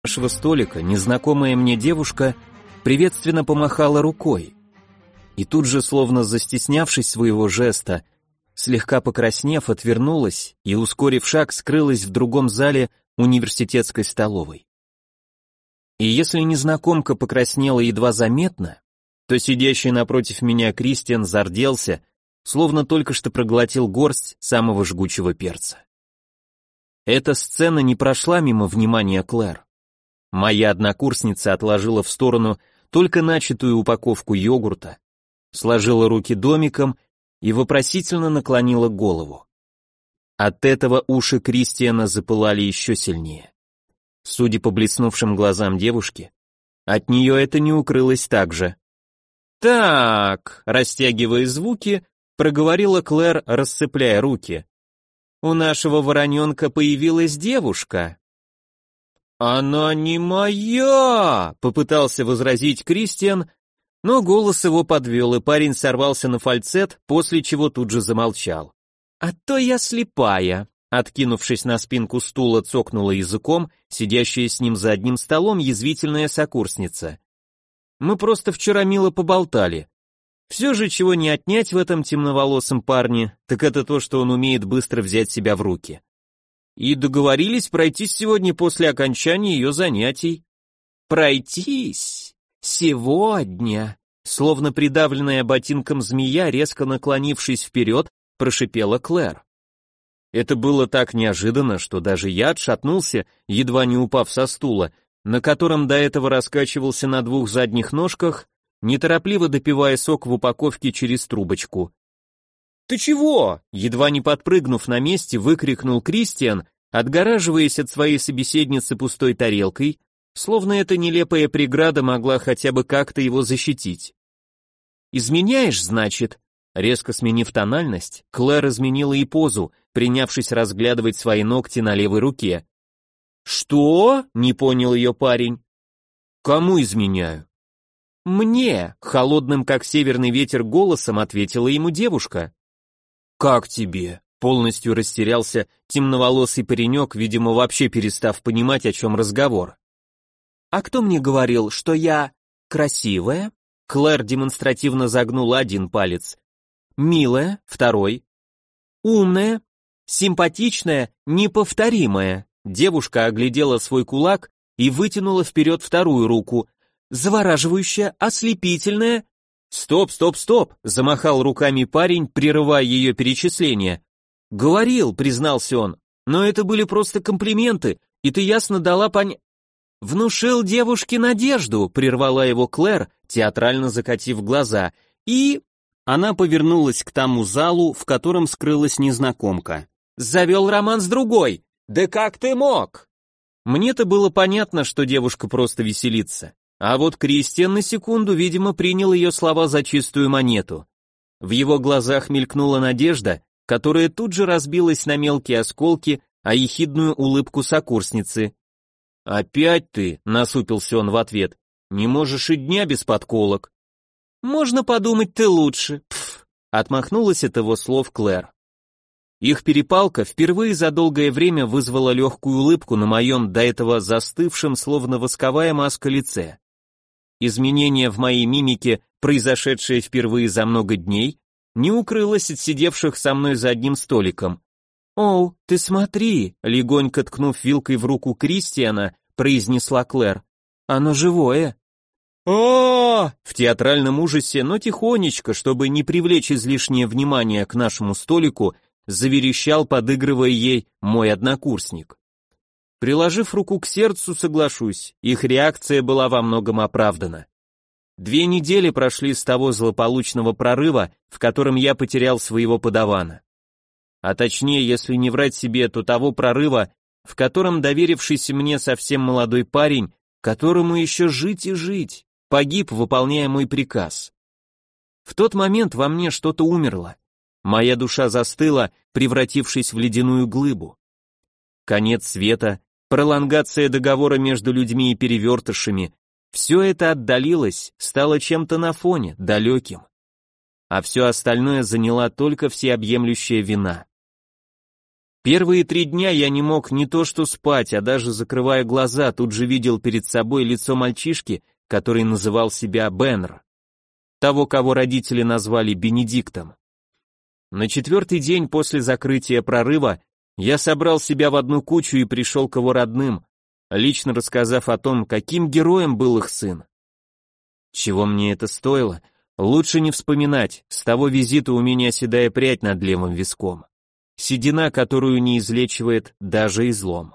нашего столика незнакомая мне девушка приветственно помахала рукой. И тут же, словно застеснявшись своего жеста, слегка покраснев, отвернулась и, ускорив шаг, скрылась в другом зале университетской столовой. И если незнакомка покраснела едва заметно, то сидящий напротив меня Кристиан зарделся, словно только что проглотил горсть самого жгучего перца. Эта сцена не прошла мимо внимания Клэр. Моя однокурсница отложила в сторону только начатую упаковку йогурта, сложила руки домиком и вопросительно наклонила голову. От этого уши Кристиана запылали еще сильнее. Судя по блеснувшим глазам девушки, от нее это не укрылось так же. «Так», растягивая звуки, проговорила Клэр, расцепляя руки. «У нашего вороненка появилась девушка». «Она не моя!» — попытался возразить Кристиан, но голос его подвел, и парень сорвался на фальцет, после чего тут же замолчал. «А то я слепая», — откинувшись на спинку стула, цокнула языком, сидящая с ним за одним столом язвительная сокурсница. «Мы просто вчера мило поболтали. Все же, чего не отнять в этом темноволосом парне, так это то, что он умеет быстро взять себя в руки. И договорились пройтись сегодня после окончания ее занятий». «Пройтись? Сегодня?» Словно придавленная ботинком змея, резко наклонившись вперед, прошипела Клэр. Это было так неожиданно, что даже я отшатнулся, едва не упав со стула, на котором до этого раскачивался на двух задних ножках, неторопливо допивая сок в упаковке через трубочку. «Ты чего?» — едва не подпрыгнув на месте, выкрикнул Кристиан, отгораживаясь от своей собеседницы пустой тарелкой, словно эта нелепая преграда могла хотя бы как-то его защитить. «Изменяешь, значит?» Резко сменив тональность, Клэр изменила и позу, принявшись разглядывать свои ногти на левой руке. «Что?» — не понял ее парень. «Кому изменяю?» «Мне», — холодным как северный ветер голосом ответила ему девушка. «Как тебе?» — полностью растерялся темноволосый паренек, видимо, вообще перестав понимать, о чем разговор. «А кто мне говорил, что я красивая?» Клэр демонстративно загнула один палец. «Милая» — второй. «Умная», «симпатичная», «неповторимая». Девушка оглядела свой кулак и вытянула вперед вторую руку. «Завораживающая», «ослепительная». «Стоп, стоп, стоп», — замахал руками парень, прерывая ее перечисление. «Говорил», — признался он, — «но это были просто комплименты, и ты ясно дала «Внушил девушке надежду», — прервала его Клэр, театрально закатив глаза, и... Она повернулась к тому залу, в котором скрылась незнакомка. «Завел роман с другой! Да как ты мог?» Мне-то было понятно, что девушка просто веселится, а вот Кристиан на секунду, видимо, принял ее слова за чистую монету. В его глазах мелькнула надежда, которая тут же разбилась на мелкие осколки, а ехидную улыбку сокурсницы. «Опять ты», — насупился он в ответ, — «не можешь и дня без подколок». «Можно подумать, ты лучше», — пф, отмахнулась от его слов Клэр. Их перепалка впервые за долгое время вызвала легкую улыбку на моем до этого застывшем, словно восковая маска лице. Изменение в моей мимике, произошедшее впервые за много дней, не укрылось от сидевших со мной за одним столиком. «Оу, ты смотри», — легонько ткнув вилкой в руку Кристиана, произнесла Клэр. «Оно живое». «О!» В театральном ужасе, но тихонечко, чтобы не привлечь излишнее внимание к нашему столику, заверещал, подыгрывая ей, мой однокурсник. Приложив руку к сердцу, соглашусь, их реакция была во многом оправдана. 2 недели прошли с того злополучного прорыва, в котором я потерял своего подавана. А точнее, если не врать себе, то того прорыва, в котором доверившийся мне совсем молодой парень, которому еще жить и жить, погиб, выполняя мой приказ. В тот момент во мне что-то умерло. Моя душа застыла, превратившись в ледяную глыбу. Конец света, пролонгация договора между людьми и перевертышами — все это отдалилось, стало чем-то на фоне, далеким. А все остальное заняла только всеобъемлющая вина. Первые 3 дня я не мог не то что спать, а даже закрывая глаза, тут же видел перед собой лицо мальчишки, который называл себя Беннер, того, кого родители назвали Бенедиктом. На 4-й день после закрытия прорыва я собрал себя в одну кучу и пришел к его родным, лично рассказав о том, каким героем был их сын. Чего мне это стоило? Лучше не вспоминать, с того визита у меня седая прядь над левым виском. Седина, которую не излечивает даже излом.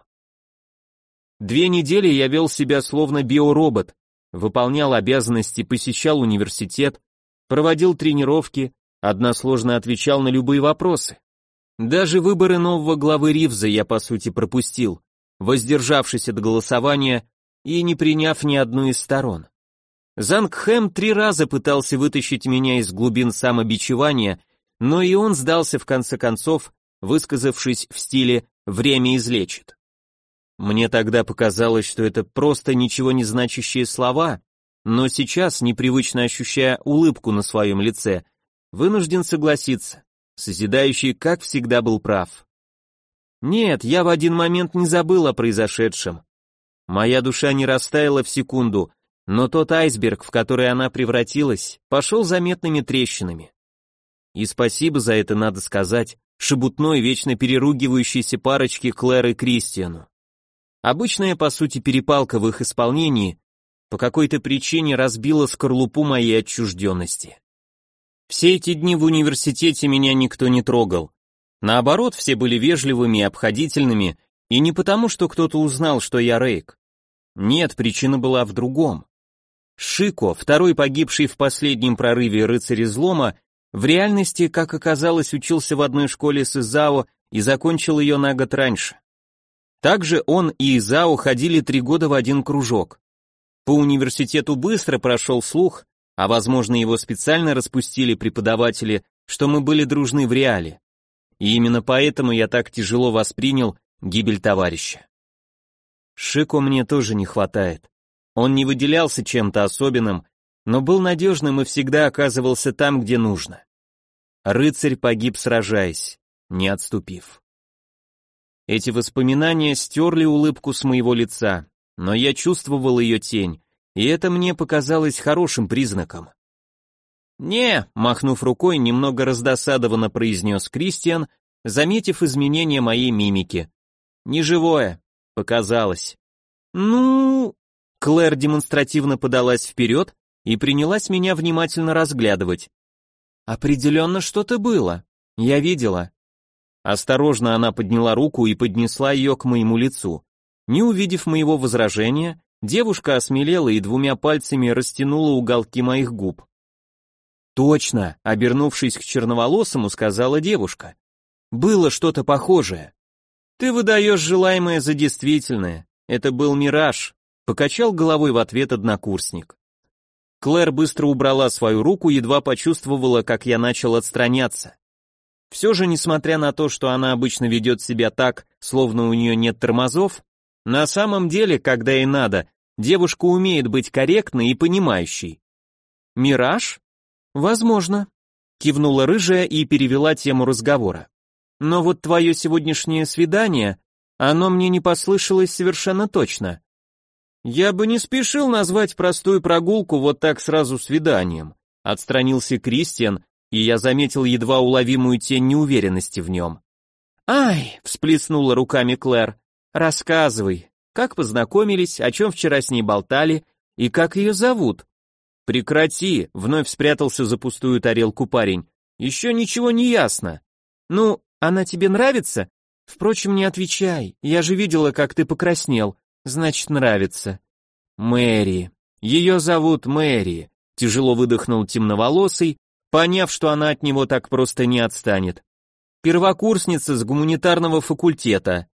2 недели я вел себя словно биоробот, выполнял обязанности, посещал университет, проводил тренировки, односложно отвечал на любые вопросы. Даже выборы нового главы Ривза я по сути пропустил, воздержавшись от голосования и не приняв ни одну из сторон. Зангхэм 3 раза пытался вытащить меня из глубин самобичевания, но и он сдался в конце концов, высказавшись в стиле «время излечит». Мне тогда показалось, что это просто ничего не значащие слова, но сейчас, непривычно ощущая улыбку на своем лице, вынужден согласиться, созидающий, как всегда, был прав. Нет, я в один момент не забыл о произошедшем. Моя душа не растаяла в секунду, но тот айсберг, в который она превратилась, пошел заметными трещинами. И спасибо за это надо сказать шебутной, вечно переругивающейся парочке Клэр и Кристиану. Обычная, по сути, перепалка в их исполнении по какой-то причине разбила скорлупу моей отчужденности. Все эти дни в университете меня никто не трогал. Наоборот, все были вежливыми и обходительными, и не потому, что кто-то узнал, что я Рейк. Нет, причина была в другом. Шико, второй погибший в последнем прорыве рыцарь излома, в реальности, как оказалось, учился в одной школе с Изао и закончил ее на год раньше. Также он и Изао ходили 3 года в один кружок. По университету быстро прошел слух, а возможно его специально распустили преподаватели, что мы были дружны в реале. И именно поэтому я так тяжело воспринял гибель товарища. Шико мне тоже не хватает. Он не выделялся чем-то особенным, но был надежным и всегда оказывался там, где нужно. Рыцарь погиб, сражаясь, не отступив. Эти воспоминания стерли улыбку с моего лица, но я чувствовал ее тень, и это мне показалось хорошим признаком. «Не», махнув рукой, немного раздосадованно произнес Кристиан, заметив изменения моей мимики. «Не живое, показалось». «Ну...» Клэр демонстративно подалась вперед и принялась меня внимательно разглядывать. «Определенно что-то было. Я видела». Осторожно она подняла руку и поднесла ее к моему лицу. Не увидев моего возражения, девушка осмелела и 2 пальцами растянула уголки моих губ. «Точно», — обернувшись к черноволосому, сказала девушка. «Было что-то похожее». «Ты выдаешь желаемое за действительное. Это был мираж», — покачал головой в ответ однокурсник. Клэр быстро убрала свою руку, едва почувствовала, как я начал отстраняться. Все же, несмотря на то, что она обычно ведет себя так, словно у нее нет тормозов, на самом деле, когда и надо, девушка умеет быть корректной и понимающей. «Мираж? Возможно», — кивнула рыжая и перевела тему разговора. «Но вот твое сегодняшнее свидание, оно мне не послышалось совершенно точно». «Я бы не спешил назвать простую прогулку вот так сразу свиданием», — отстранился Кристиан, и я заметил едва уловимую тень неуверенности в нем. «Ай!» — всплеснула руками Клэр. «Рассказывай, как познакомились, о чем вчера с ней болтали и как ее зовут?» «Прекрати!» — вновь спрятался за пустую тарелку парень. «Еще ничего не ясно». «Ну, она тебе нравится? Впрочем, не отвечай, я же видела, как ты покраснел, значит, нравится». «Мэри. Ее зовут Мэри», — тяжело выдохнул темноволосый, поняв, что она от него так просто не отстанет. «Первокурсница с гуманитарного факультета».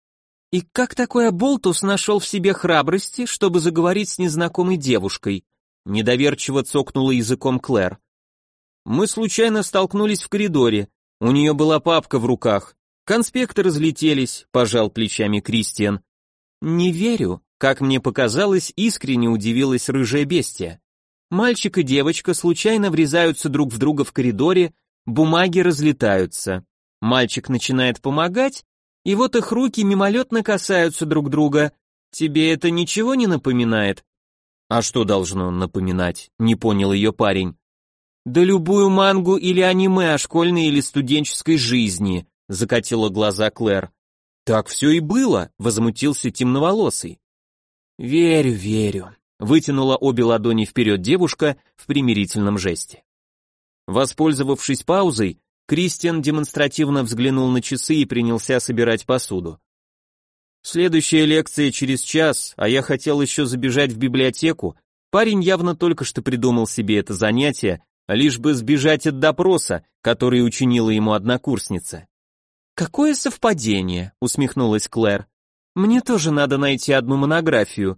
«И как такой оболтус нашел в себе храбрости, чтобы заговорить с незнакомой девушкой?» Недоверчиво цокнула языком Клэр. «Мы случайно столкнулись в коридоре, у нее была папка в руках. Конспекты разлетелись», — пожал плечами Кристиан. «Не верю», — как мне показалось, искренне удивилась рыжая бестия. «Мальчик и девочка случайно врезаются друг в друга в коридоре, бумаги разлетаются. Мальчик начинает помогать, И вот их руки мимолетно касаются друг друга. Тебе это ничего не напоминает? А что должно напоминать? Не понял ее парень. Да любую мангу или аниме о школьной или студенческой жизни, закатила глаза Клэр. Так все и было, возмутился темноволосый. Верю, верю, вытянула обе ладони вперед девушка в примирительном жесте. Воспользовавшись паузой, Кристиан демонстративно взглянул на часы и принялся собирать посуду. Следующая лекция через час, а я хотел еще забежать в библиотеку. Парень явно только что придумал себе это занятие, лишь бы сбежать от допроса, который учинила ему однокурсница. «Какое совпадение», — усмехнулась Клэр. «Мне тоже надо найти одну монографию».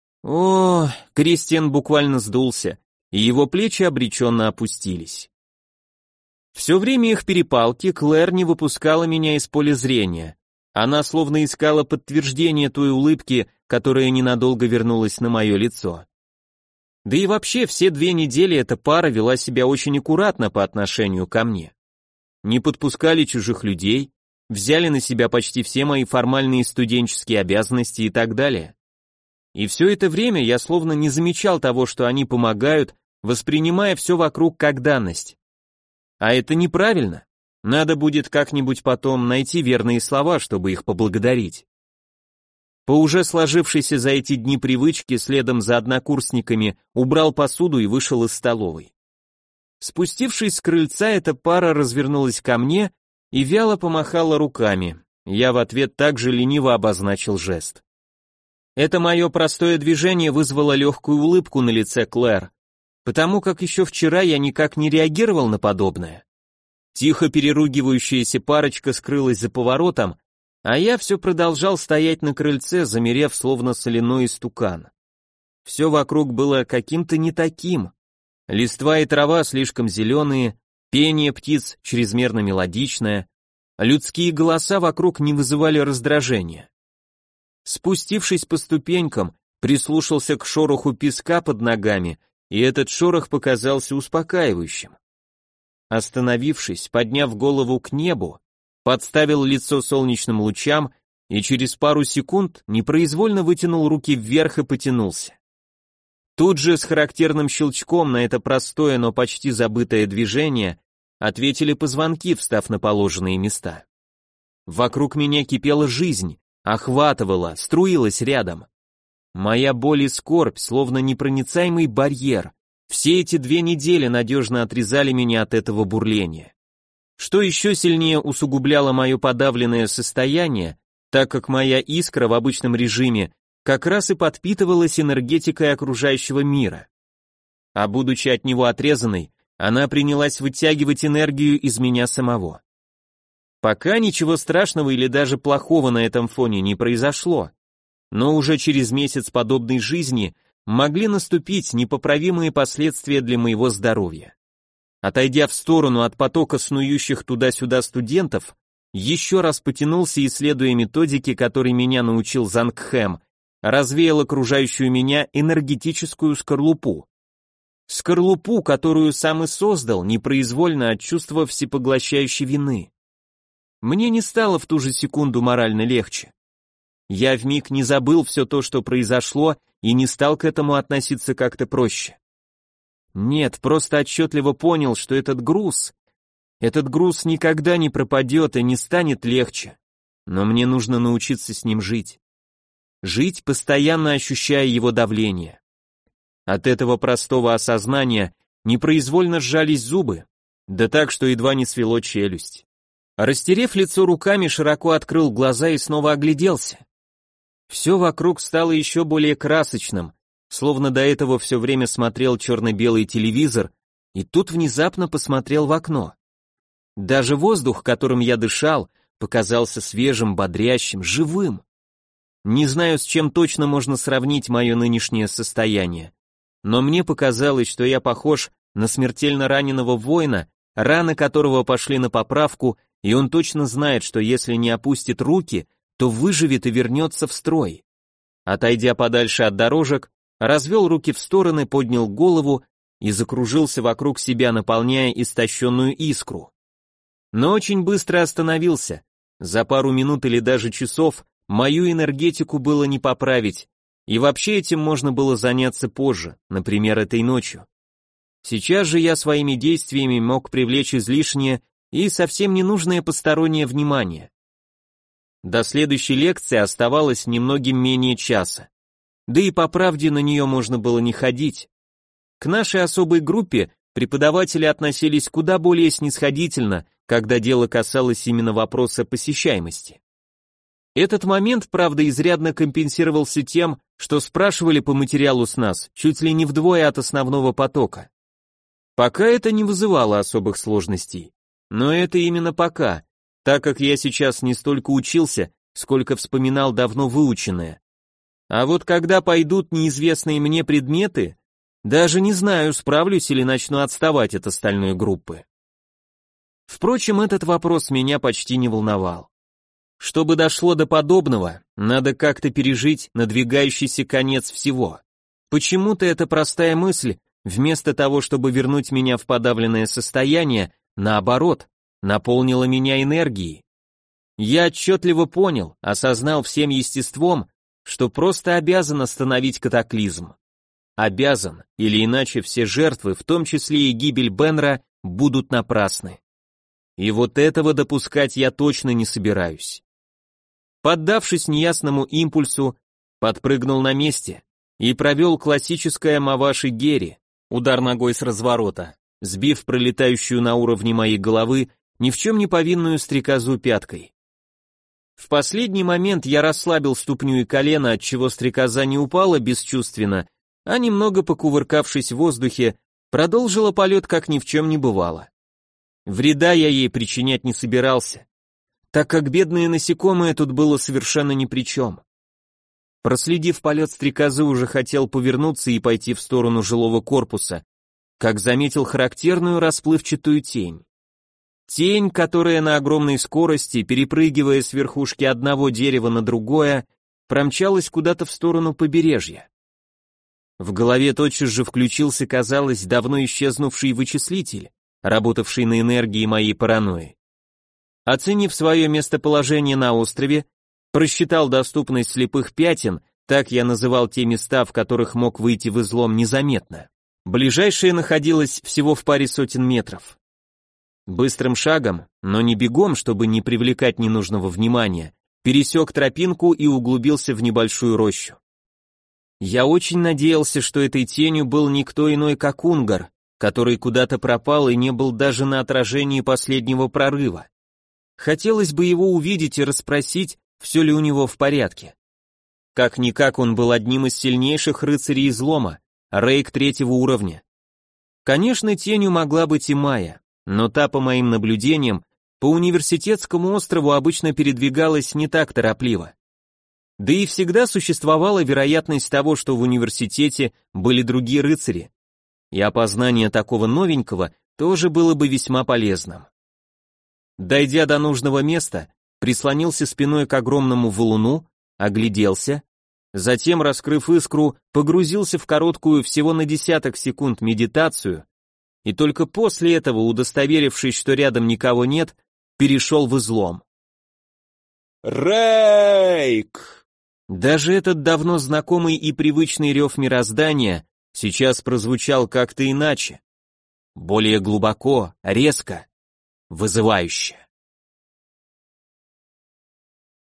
О, Кристиан буквально сдулся, и его плечи обреченно опустились. Все время их перепалки Клэр не выпускала меня из поля зрения. Она словно искала подтверждение той улыбки, которая ненадолго вернулась на мое лицо. Да и вообще все 2 недели эта пара вела себя очень аккуратно по отношению ко мне. Не подпускали чужих людей, взяли на себя почти все мои формальные студенческие обязанности и так далее. И все это время я словно не замечал того, что они помогают, воспринимая все вокруг как данность. А это неправильно. Надо будет как-нибудь потом найти верные слова, чтобы их поблагодарить. По уже сложившейся за эти дни привычке следом за однокурсниками убрал посуду и вышел из столовой. Спустившись с крыльца, эта пара развернулась ко мне и вяло помахала руками. Я в ответ также лениво обозначил жест. Это мое простое движение вызвало легкую улыбку на лице Клэр, потому как еще вчера я никак не реагировал на подобное. Тихо переругивающаяся парочка скрылась за поворотом, а я все продолжал стоять на крыльце, замерев словно соляной истукан. Все вокруг было каким-то не таким. Листва и трава слишком зеленые, пение птиц чрезмерно мелодичное, людские голоса вокруг не вызывали раздражения. Спустившись по ступенькам, прислушался к шороху песка под ногами, и этот шорох показался успокаивающим. Остановившись, подняв голову к небу, подставил лицо солнечным лучам и через пару секунд непроизвольно вытянул руки вверх и потянулся. Тут же с характерным щелчком на это простое, но почти забытое движение ответили позвонки, встав на положенные места. Вокруг меня кипела жизнь, охватывала, струилась рядом. Моя боль и скорбь, словно непроницаемый барьер, все эти 2 недели надежно отрезали меня от этого бурления. Что еще сильнее усугубляло мое подавленное состояние, так как моя искра в обычном режиме как раз и подпитывалась энергетикой окружающего мира. А будучи от него отрезанной, она принялась вытягивать энергию из меня самого. Пока ничего страшного или даже плохого на этом фоне не произошло, но уже через месяц подобной жизни могли наступить непоправимые последствия для моего здоровья. Отойдя в сторону от потока снующих туда-сюда студентов, еще раз потянулся и, исследуя методики, которые меня научил Зангхэм, развеял окружающую меня энергетическую скорлупу. Скорлупу, которую сам и создал, непроизвольно от чувства всепоглощающей вины. Мне не стало в ту же секунду морально легче. Я вмиг не забыл все то, что произошло, и не стал к этому относиться как-то проще. Нет, просто отчетливо понял, что этот груз никогда не пропадет и не станет легче. Но мне нужно научиться с ним жить. Жить, постоянно ощущая его давление. От этого простого осознания непроизвольно сжались зубы, да так, что едва не свело челюсть. Растерев лицо руками, широко открыл глаза и снова огляделся. Все вокруг стало еще более красочным, словно до этого все время смотрел черно-белый телевизор, и тут внезапно посмотрел в окно. Даже воздух, которым я дышал, показался свежим, бодрящим, живым. Не знаю, с чем точно можно сравнить мое нынешнее состояние, но мне показалось, что я похож на смертельно раненого воина, раны которого пошли на поправку, и он точно знает, что если не опустит руки, то выживет и вернется в строй. Отойдя подальше от дорожек, развел руки в стороны, поднял голову и закружился вокруг себя, наполняя истощенную искру. Но очень быстро остановился, За пару минут или даже часов мою энергетику было не поправить, и вообще этим можно было заняться позже, например, этой ночью. Сейчас же я своими действиями мог привлечь излишнее и совсем ненужное постороннее внимание. До следующей лекции оставалось немногим менее часа. Да и по правде на нее можно было не ходить. К нашей особой группе преподаватели относились куда более снисходительно, когда дело касалось именно вопроса посещаемости. Этот момент, правда, изрядно компенсировался тем, что спрашивали по материалу с нас чуть ли не вдвое от основного потока. Пока это не вызывало особых сложностей. Но это именно пока, так как я сейчас не столько учился, сколько вспоминал давно выученное. А вот когда пойдут неизвестные мне предметы, даже не знаю, справлюсь или начну отставать от остальной группы. Впрочем, этот вопрос меня почти не волновал. Чтобы дошло до подобного, надо как-то пережить надвигающийся конец всего. Почему-то эта простая мысль, вместо того, чтобы вернуть меня в подавленное состояние, наоборот, наполнила меня энергией. Я отчетливо понял, осознал всем естеством, что просто обязан остановить катаклизм. Обязан, или иначе все жертвы, в том числе и гибель Бенра, будут напрасны. И вот этого допускать я точно не собираюсь. Поддавшись неясному импульсу, подпрыгнул на месте и провел классическое маваши гери, удар ногой с разворота, сбив пролетающую на уровне моей головы ни в чем не повинную стрекозу пяткой. В последний момент я расслабил ступню и колено, отчего стрекоза не упала бесчувственно, а немного покувыркавшись в воздухе, продолжила полет, как ни в чем не бывало. Вреда я ей причинять не собирался, так как бедные насекомые тут было совершенно ни при чем. Проследив полет стрекозы, уже хотел повернуться и пойти в сторону жилого корпуса, как заметил характерную расплывчатую тень. Тень, которая на огромной скорости, перепрыгивая с верхушки одного дерева на другое, промчалась куда-то в сторону побережья. В голове тотчас же включился, казалось, давно исчезнувший вычислитель, работавший на энергии моей паранойи. Оценив свое местоположение на острове, просчитал доступность слепых пятен, так я называл те места, в которых мог выйти в излом незаметно. Ближайшее находилось всего в паре сотен метров. Быстрым шагом, но не бегом, чтобы не привлекать ненужного внимания, пересек тропинку и углубился в небольшую рощу. Я очень надеялся, что этой тенью был никто иной, как Унгар, который куда-то пропал и не был даже на отражении последнего прорыва. Хотелось бы его увидеть и расспросить, все ли у него в порядке. Как-никак он был одним из сильнейших рыцарей излома, рейк 3-го уровня. Конечно, тенью могла быть и Майя, но та, по моим наблюдениям, по университетскому острову обычно передвигалась не так торопливо. Да и всегда существовала вероятность того, что в университете были другие рыцари, и опознание такого новенького тоже было бы весьма полезным. Дойдя до нужного места, прислонился спиной к огромному валуну, огляделся, затем, раскрыв искру, погрузился в короткую всего на десяток секунд медитацию, и только после этого, удостоверившись, что рядом никого нет, перешел в излом. Рейк! Даже этот давно знакомый и привычный рев мироздания сейчас прозвучал как-то иначе, более глубоко, резко, вызывающе.